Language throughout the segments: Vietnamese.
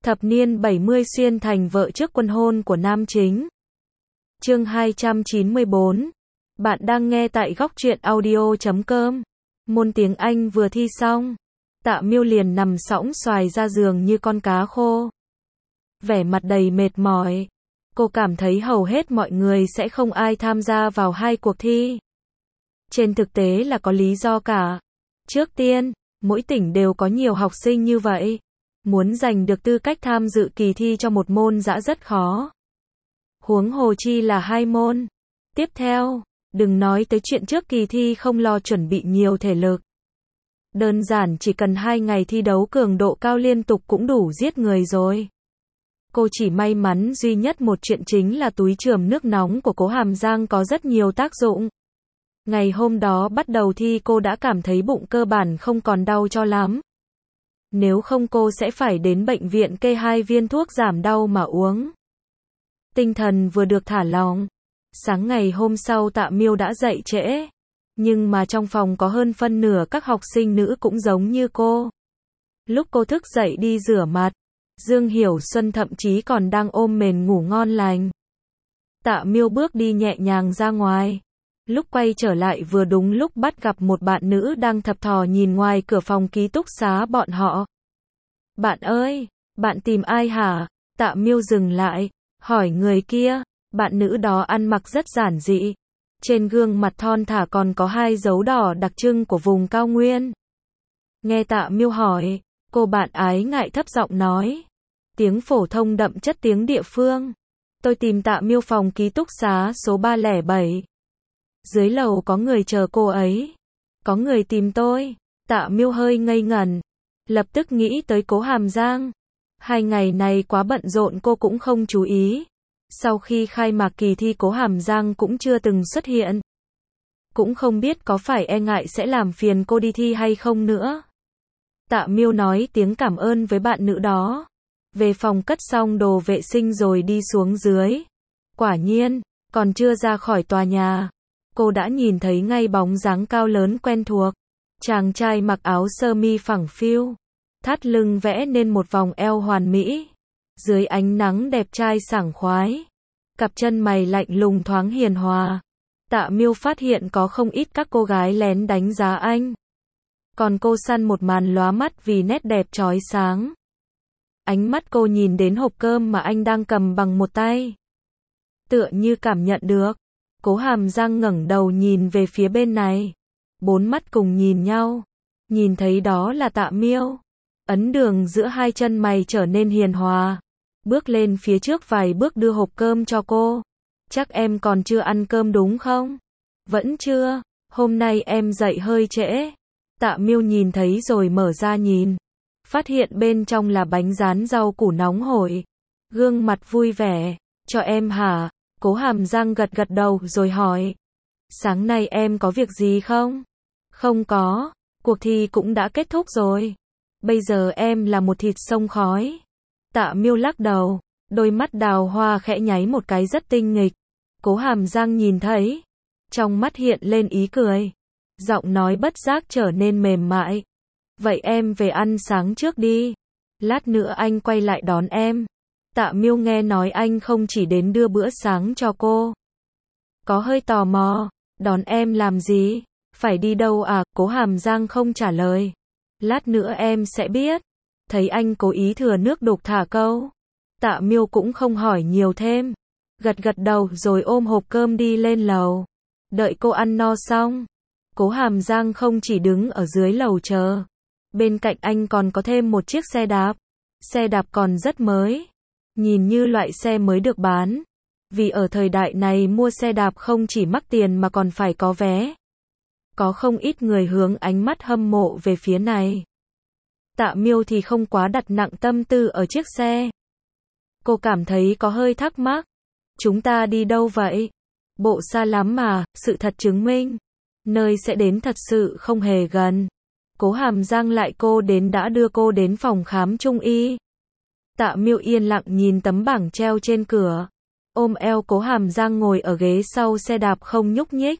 Thập niên 70 xuyên thành vợ trước quân hôn của nam chính. Chương 294. Bạn đang nghe tại góc truyện audio.com. Môn tiếng Anh vừa thi xong, Tạ Miêu liền nằm sõng xoài ra giường như con cá khô. Vẻ mặt đầy mệt mỏi. Cô cảm thấy hầu hết mọi người sẽ không ai tham gia vào hai cuộc thi. Trên thực tế là có lý do cả. Trước tiên, mỗi tỉnh đều có nhiều học sinh như vậy. Muốn giành được tư cách tham dự kỳ thi cho một môn đã rất khó. Huống hồ chi là hai môn. Tiếp theo, đừng nói tới chuyện trước kỳ thi không lo chuẩn bị nhiều thể lực. Đơn giản chỉ cần 2 ngày thi đấu cường độ cao liên tục cũng đủ giết người rồi. Cô chỉ may mắn duy nhất một chuyện chính là túi chườm nước nóng của Cố Hàm Giang có rất nhiều tác dụng. Ngày hôm đó bắt đầu thi cô đã cảm thấy bụng cơ bản không còn đau cho lắm. Nếu không cô sẽ phải đến bệnh viện kê 2 viên thuốc giảm đau mà uống. Tinh thần vừa được thả lỏng. Sáng ngày hôm sau Tạ Miêu đã dậy trễ. Nhưng mà trong phòng có hơn phân nửa các học sinh nữ cũng giống như cô. Lúc cô thức dậy đi rửa mặt, Dương Hiểu Xuân thậm chí còn đang ôm mền ngủ ngon lành. Tạ Miêu bước đi nhẹ nhàng ra ngoài. Lúc quay trở lại vừa đúng lúc bắt gặp một bạn nữ đang thập thò nhìn ngoài cửa phòng ký túc xá bọn họ. Bạn ơi, bạn tìm ai hả? Tạ Miêu dừng lại, hỏi người kia. Bạn nữ đó ăn mặc rất giản dị. Trên gương mặt thon thả còn có 2 dấu đỏ đặc trưng của vùng cao nguyên. Nghe Tạ Miêu hỏi, cô bạn ái ngại thấp giọng nói. Tiếng phổ thông đậm chất tiếng địa phương. Tôi tìm Tạ Miêu phòng ký túc xá số 307. Dưới lầu có người chờ cô ấy. Có người tìm tôi. Tạ Miêu hơi ngây ngẩn. Lập tức nghĩ tới Cố Hàm Giang. 2 ngày này quá bận rộn cô cũng không chú ý. Sau khi khai mạc kỳ thi Cố Hàm Giang cũng chưa từng xuất hiện. Cũng không biết có phải e ngại sẽ làm phiền cô đi thi hay không nữa. Tạ Miêu nói tiếng cảm ơn với bạn nữ đó. Về phòng cất xong đồ vệ sinh rồi đi xuống dưới. Quả nhiên, còn chưa ra khỏi tòa nhà, cô đã nhìn thấy ngay bóng dáng cao lớn quen thuộc. Chàng trai mặc áo sơ mi phẳng phiu, thắt lưng vẽ nên một vòng eo hoàn mỹ. Dưới ánh nắng đẹp trai sảng khoái, cặp chân mày lạnh lùng thoáng hiền hòa. Tạ Miêu phát hiện có không ít các cô gái lén đánh giá anh. Còn cô săn một màn lóa mắt vì nét đẹp chói sáng. Ánh mắt cô nhìn đến hộp cơm mà anh đang cầm bằng một tay. Tựa như cảm nhận được. Cố Hàm Giang ngẩng đầu nhìn về phía bên này. 4 mắt cùng nhìn nhau. Nhìn thấy đó là Tạ Miêu. Ấn đường giữa 2 chân mày trở nên hiền hòa. Bước lên phía trước vài bước đưa hộp cơm cho cô. Chắc em còn chưa ăn cơm đúng không? Vẫn chưa, hôm nay em dậy hơi trễ. Tạ Miêu nhìn thấy rồi mở ra nhìn. Phát hiện bên trong là bánh rán rau củ nóng hổi. Gương mặt vui vẻ. Cho em hả? Cố Hàm Giang gật gật đầu rồi hỏi. Sáng nay em có việc gì không? Không có, cuộc thi cũng đã kết thúc rồi. Bây giờ em là một thịt xông khói. Tạ Miêu lắc đầu, đôi mắt đào hoa khẽ nháy một cái rất tinh nghịch. Cố Hàm Giang nhìn thấy, trong mắt hiện lên ý cười. Giọng nói bất giác trở nên mềm mại. Vậy em về ăn sáng trước đi. Lát nữa anh quay lại đón em. Tạ Miêu nghe nói anh không chỉ đến đưa bữa sáng cho cô. Có hơi tò mò, đón em làm gì? Phải đi đâu à? Cố Hàm Giang không trả lời. Lát nữa em sẽ biết. Thấy anh cố ý thừa nước đục thả câu. Tạ Miêu cũng không hỏi nhiều thêm. Gật gật đầu rồi ôm hộp cơm đi lên lầu. Đợi cô ăn no xong. Cố Hàm Giang không chỉ đứng ở dưới lầu chờ. Bên cạnh anh còn có thêm một chiếc xe đạp. Xe đạp còn rất mới. Nhìn như loại xe mới được bán. Vì ở thời đại này mua xe đạp không chỉ mắc tiền mà còn phải có vé. Có không ít người hướng ánh mắt hâm mộ về phía này. Tạ Miêu thì không quá đặt nặng tâm tư ở chiếc xe. Cô cảm thấy có hơi thắc mắc. Chúng ta đi đâu vậy? Bộ xa lắm mà, sự thật chứng minh. Nơi sẽ đến thật sự không hề gần. Cố Hàm Giang lại cô đến đã đưa cô đến phòng khám trung y. Tạ Miêu yên lặng nhìn tấm bảng treo trên cửa. Ôm eo Cố Hàm Giang ngồi ở ghế sau xe đạp không nhúc nhích.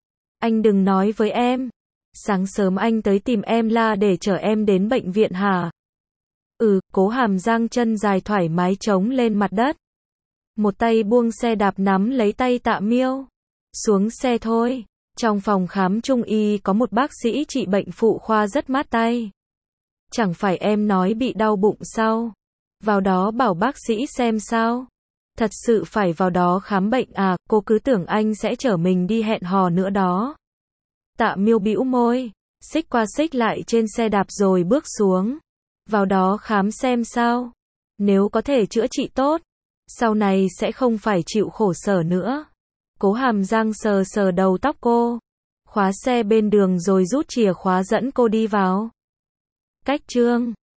Anh đừng nói với em. Sáng sớm anh tới tìm em là để chở em đến bệnh viện hả? Cố Hàm Giang chân dài thoải mái chống lên mặt đất. Một tay buông xe đạp nắm lấy tay Tạ Miêu. Xuống xe thôi. Trong phòng khám trung y có một bác sĩ trị bệnh phụ khoa rất mát tay. Chẳng phải em nói bị đau bụng sao? Vào đó bảo bác sĩ xem sao? Thật sự phải vào đó khám bệnh à, cô cứ tưởng anh sẽ chở mình đi hẹn hò nữa đó. Tạ Miêu bĩu môi, xích qua xích lại trên xe đạp rồi bước xuống. Vào đó khám xem sao? Nếu có thể chữa trị tốt, sau này sẽ không phải chịu khổ sở nữa. Cố Hàm Giang sờ sờ đầu tóc cô, khóa xe bên đường rồi rút chìa khóa dẫn cô đi vào. Cách chương